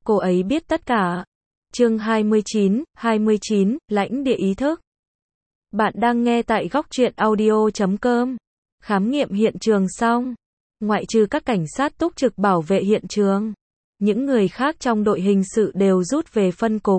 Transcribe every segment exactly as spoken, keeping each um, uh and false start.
cô ấy biết tất cả. Chương hai mươi chín, hai mươi chín, lãnh địa ý thức. Bạn đang nghe tại góc truyện audio chấm com. Khám nghiệm hiện trường xong. Ngoại trừ các cảnh sát túc trực bảo vệ hiện trường, những người khác trong đội hình sự đều rút về phân cục.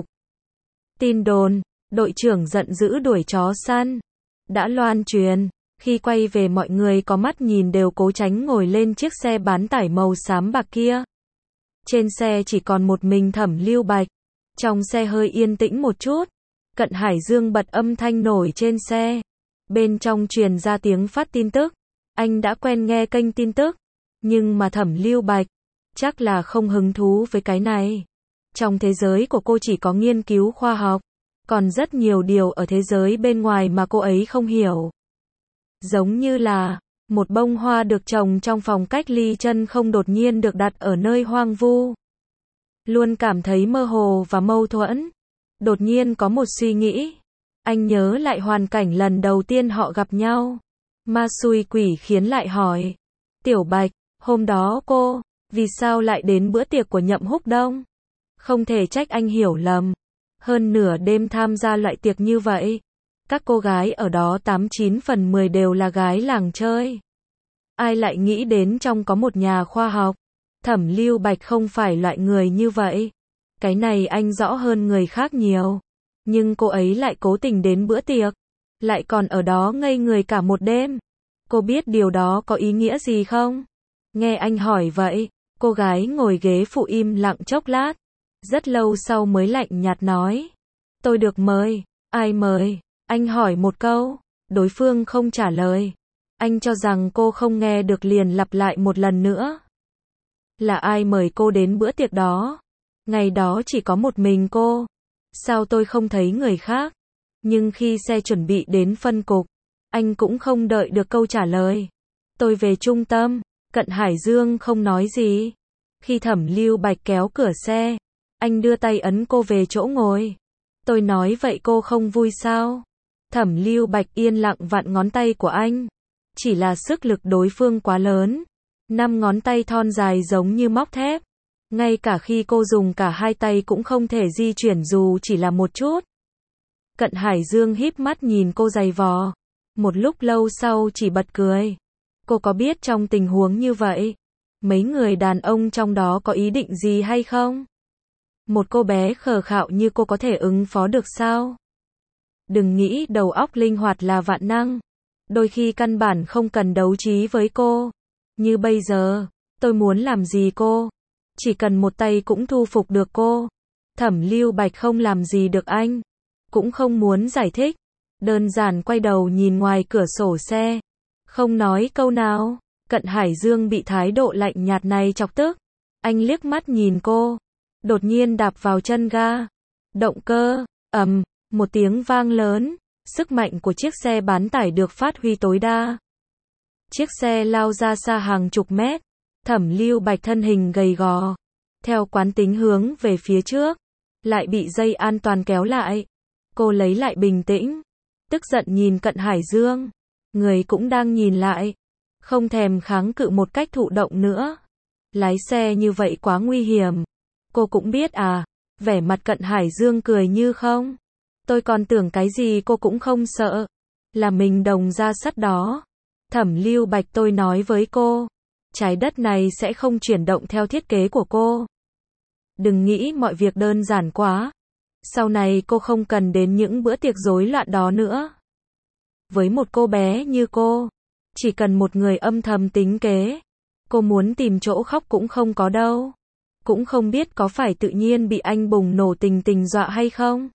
Tin đồn, đội trưởng giận dữ đuổi chó săn, đã loan truyền. Khi quay về mọi người có mắt nhìn đều cố tránh ngồi lên chiếc xe bán tải màu xám bạc kia. Trên xe chỉ còn một mình Thẩm Lưu Bạch. Trong xe hơi yên tĩnh một chút. Cận Hải Dương bật âm thanh nổi trên xe. Bên trong truyền ra tiếng phát tin tức. Anh đã quen nghe kênh tin tức. Nhưng mà Thẩm Lưu Bạch chắc là không hứng thú với cái này. Trong thế giới của cô chỉ có nghiên cứu khoa học. Còn rất nhiều điều ở thế giới bên ngoài mà cô ấy không hiểu. Giống như là một bông hoa được trồng trong phòng cách ly chân không đột nhiên được đặt ở nơi hoang vu. Luôn cảm thấy mơ hồ và mâu thuẫn. Đột nhiên có một suy nghĩ. Anh nhớ lại hoàn cảnh lần đầu tiên họ gặp nhau. Ma xui quỷ khiến lại hỏi. Tiểu Bạch, hôm đó cô, vì sao lại đến bữa tiệc của Nhậm Húc Đông? Không thể trách anh hiểu lầm. Hơn nửa đêm tham gia loại tiệc như vậy. Các cô gái ở đó tám chín phần mười đều là gái làng chơi. Ai lại nghĩ đến trong có một nhà khoa học. Thẩm Lưu Bạch không phải loại người như vậy. Cái này anh rõ hơn người khác nhiều. Nhưng cô ấy lại cố tình đến bữa tiệc. Lại còn ở đó ngây người cả một đêm. Cô biết điều đó có ý nghĩa gì không? Nghe anh hỏi vậy, cô gái ngồi ghế phụ im lặng chốc lát. Rất lâu sau mới lạnh nhạt nói. Tôi được mời. Ai mời? Anh hỏi một câu. Đối phương không trả lời. Anh cho rằng cô không nghe được liền lặp lại một lần nữa. Là ai mời cô đến bữa tiệc đó? Ngày đó chỉ có một mình cô. Sao tôi không thấy người khác? Nhưng khi xe chuẩn bị đến phân cục, anh cũng không đợi được câu trả lời. Tôi về trung tâm. Cận Hải Dương không nói gì. Khi Thẩm Lưu Bạch kéo cửa xe, anh đưa tay ấn cô về chỗ ngồi. Tôi nói vậy cô không vui sao? Thẩm Lưu Bạch yên lặng vặn ngón tay của anh. Chỉ là sức lực đối phương quá lớn. Năm ngón tay thon dài giống như móc thép. Ngay cả khi cô dùng cả hai tay cũng không thể di chuyển dù chỉ là một chút. Cận Hải Dương híp mắt nhìn cô giày vò. Một lúc lâu sau chỉ bật cười. Cô có biết trong tình huống như vậy, mấy người đàn ông trong đó có ý định gì hay không? Một cô bé khờ khạo như cô có thể ứng phó được sao? Đừng nghĩ đầu óc linh hoạt là vạn năng. Đôi khi căn bản không cần đấu trí với cô. Như bây giờ, tôi muốn làm gì cô? Chỉ cần một tay cũng thu phục được cô. Thẩm Lưu Bạch không làm gì được anh. Cũng không muốn giải thích. Đơn giản quay đầu nhìn ngoài cửa sổ xe. Không nói câu nào. Cận Hải Dương bị thái độ lạnh nhạt này chọc tức. Anh liếc mắt nhìn cô. Đột nhiên đạp vào chân ga. Động cơ, ầm, một tiếng vang lớn. Sức mạnh của chiếc xe bán tải được phát huy tối đa. Chiếc xe lao ra xa hàng chục mét. Thẩm Lưu Bạch thân hình gầy gò. Theo quán tính hướng về phía trước. Lại bị dây an toàn kéo lại. Cô lấy lại bình tĩnh. Tức giận nhìn Cận Hải Dương. Người cũng đang nhìn lại. Không thèm kháng cự một cách thụ động nữa. Lái xe như vậy quá nguy hiểm. Cô cũng biết à. Vẻ mặt Cận Hải Dương cười như không. Tôi còn tưởng cái gì cô cũng không sợ. Là mình đồng ra sắt đó. Thẩm Lưu Bạch tôi nói với cô. Trái đất này sẽ không chuyển động theo thiết kế của cô. Đừng nghĩ mọi việc đơn giản quá. Sau này cô không cần đến những bữa tiệc rối loạn đó nữa. Với một cô bé như cô, chỉ cần một người âm thầm tính kế. Cô muốn tìm chỗ khóc cũng không có đâu. Cũng không biết có phải tự nhiên bị anh bùng nổ tình tình dọa hay không.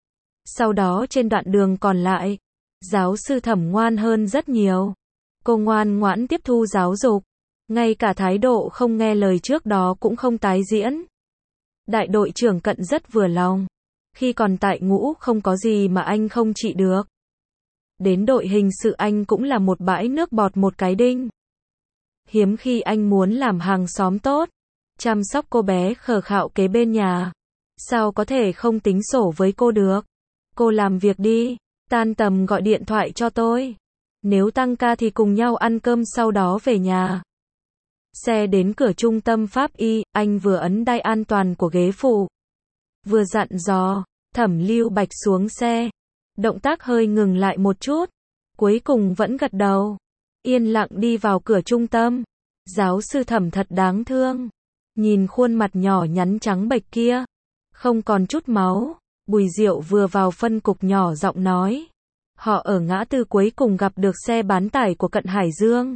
Sau đó trên đoạn đường còn lại, giáo sư Thẩm ngoan hơn rất nhiều. Cô ngoan ngoãn tiếp thu giáo dục. Ngay cả thái độ không nghe lời trước đó cũng không tái diễn. Đại đội trưởng Cận rất vừa lòng. Khi còn tại ngũ không có gì mà anh không trị được. Đến đội hình sự anh cũng là một bãi nước bọt một cái đinh. Hiếm khi anh muốn làm hàng xóm tốt. Chăm sóc cô bé khờ khạo kế bên nhà. Sao có thể không tính sổ với cô được? Cô làm việc đi. Tan tầm gọi điện thoại cho tôi. Nếu tăng ca thì cùng nhau ăn cơm sau đó về nhà. Xe đến cửa trung tâm pháp y, anh vừa ấn đai an toàn của ghế phụ, vừa dặn dò, Thẩm Lưu Bạch xuống xe. Động tác hơi ngừng lại một chút, cuối cùng vẫn gật đầu, yên lặng đi vào cửa trung tâm. Giáo sư Thẩm thật đáng thương, nhìn khuôn mặt nhỏ nhắn trắng bệch kia, không còn chút máu. Bùi Diệu vừa vào phân cục nhỏ giọng nói, họ ở ngã tư cuối cùng gặp được xe bán tải của Cận Hải Dương.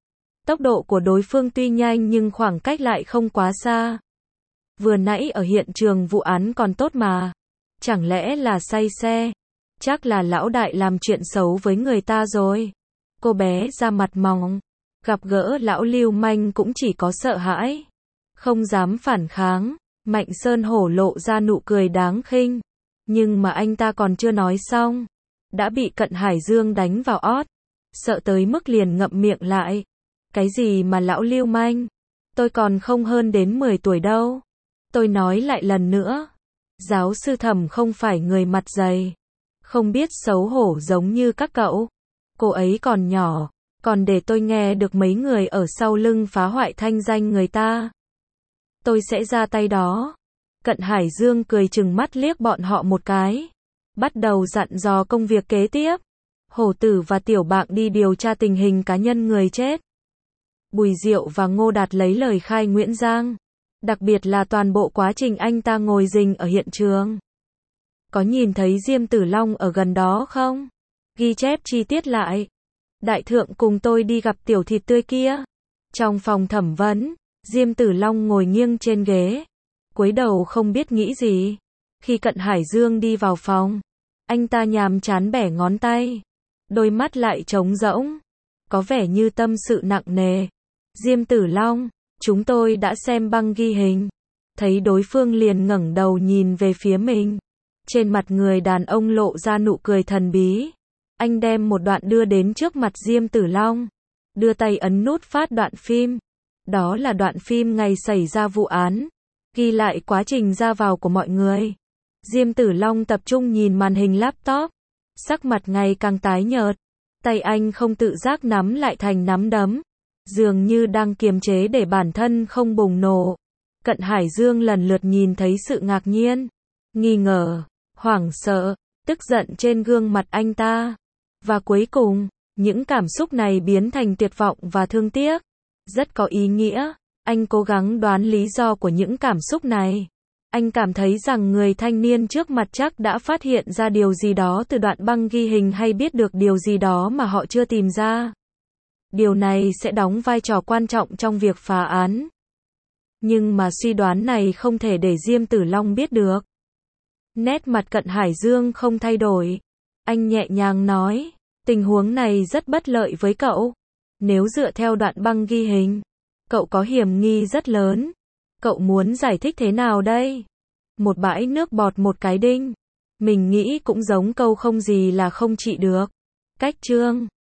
Tốc độ của đối phương tuy nhanh nhưng khoảng cách lại không quá xa. Vừa nãy ở hiện trường vụ án còn tốt mà, chẳng lẽ là say xe? Chắc là lão đại làm chuyện xấu với người ta rồi. Cô bé ra mặt mỏng, gặp gỡ lão lưu manh cũng chỉ có sợ hãi, không dám phản kháng. Mạnh Sơn Hổ lộ ra nụ cười đáng khinh, nhưng mà anh ta còn chưa nói xong, đã bị Cận Hải Dương đánh vào ót, sợ tới mức liền ngậm miệng lại. Cái gì mà lão lưu manh? Tôi còn không hơn đến mười tuổi đâu. Tôi nói lại lần nữa, giáo sư Thẩm không phải người mặt dày, không biết xấu hổ giống như các cậu. Cô ấy còn nhỏ, còn để tôi nghe được mấy người ở sau lưng phá hoại thanh danh người ta. Tôi sẽ ra tay đó. Cận Hải Dương cười chừng mắt liếc bọn họ một cái, bắt đầu dặn dò công việc kế tiếp. Hổ Tử và Tiểu Bạng đi điều tra tình hình cá nhân người chết. Bùi Diệu và Ngô Đạt lấy lời khai Nguyễn Giang, đặc biệt là toàn bộ quá trình anh ta ngồi rình ở hiện trường. Có nhìn thấy Diêm Tử Long ở gần đó không? Ghi chép chi tiết lại. Đại thượng cùng tôi đi gặp tiểu thịt tươi kia. Trong phòng thẩm vấn, Diêm Tử Long ngồi nghiêng trên ghế, cúi đầu không biết nghĩ gì. Khi Cận Hải Dương đi vào phòng, anh ta nhàm chán bẻ ngón tay, đôi mắt lại trống rỗng, có vẻ như tâm sự nặng nề. Diêm Tử Long, chúng tôi đã xem băng ghi hình. Thấy đối phương liền ngẩng đầu nhìn về phía mình. Trên mặt người đàn ông lộ ra nụ cười thần bí. Anh đem một đoạn đưa đến trước mặt Diêm Tử Long, đưa tay ấn nút phát đoạn phim. Đó là đoạn phim ngày xảy ra vụ án, ghi lại quá trình ra vào của mọi người. Diêm Tử Long tập trung nhìn màn hình laptop, sắc mặt ngày càng tái nhợt, tay anh không tự giác nắm lại thành nắm đấm, dường như đang kiềm chế để bản thân không bùng nổ. Cận Hải Dương lần lượt nhìn thấy sự ngạc nhiên, nghi ngờ, hoảng sợ, tức giận trên gương mặt anh ta. Và cuối cùng, những cảm xúc này biến thành tuyệt vọng và thương tiếc. Rất có ý nghĩa, anh cố gắng đoán lý do của những cảm xúc này. Anh cảm thấy rằng người thanh niên trước mặt chắc đã phát hiện ra điều gì đó từ đoạn băng ghi hình hay biết được điều gì đó mà họ chưa tìm ra. Điều này sẽ đóng vai trò quan trọng trong việc phá án. Nhưng mà suy đoán này không thể để Diêm Tử Long biết được. Nét mặt Cận Hải Dương không thay đổi. Anh nhẹ nhàng nói, tình huống này rất bất lợi với cậu. Nếu dựa theo đoạn băng ghi hình, cậu có hiểm nghi rất lớn. Cậu muốn giải thích thế nào đây? Một bãi nước bọt một cái đinh. Mình nghĩ cũng giống câu không gì là không trị được. Cách chương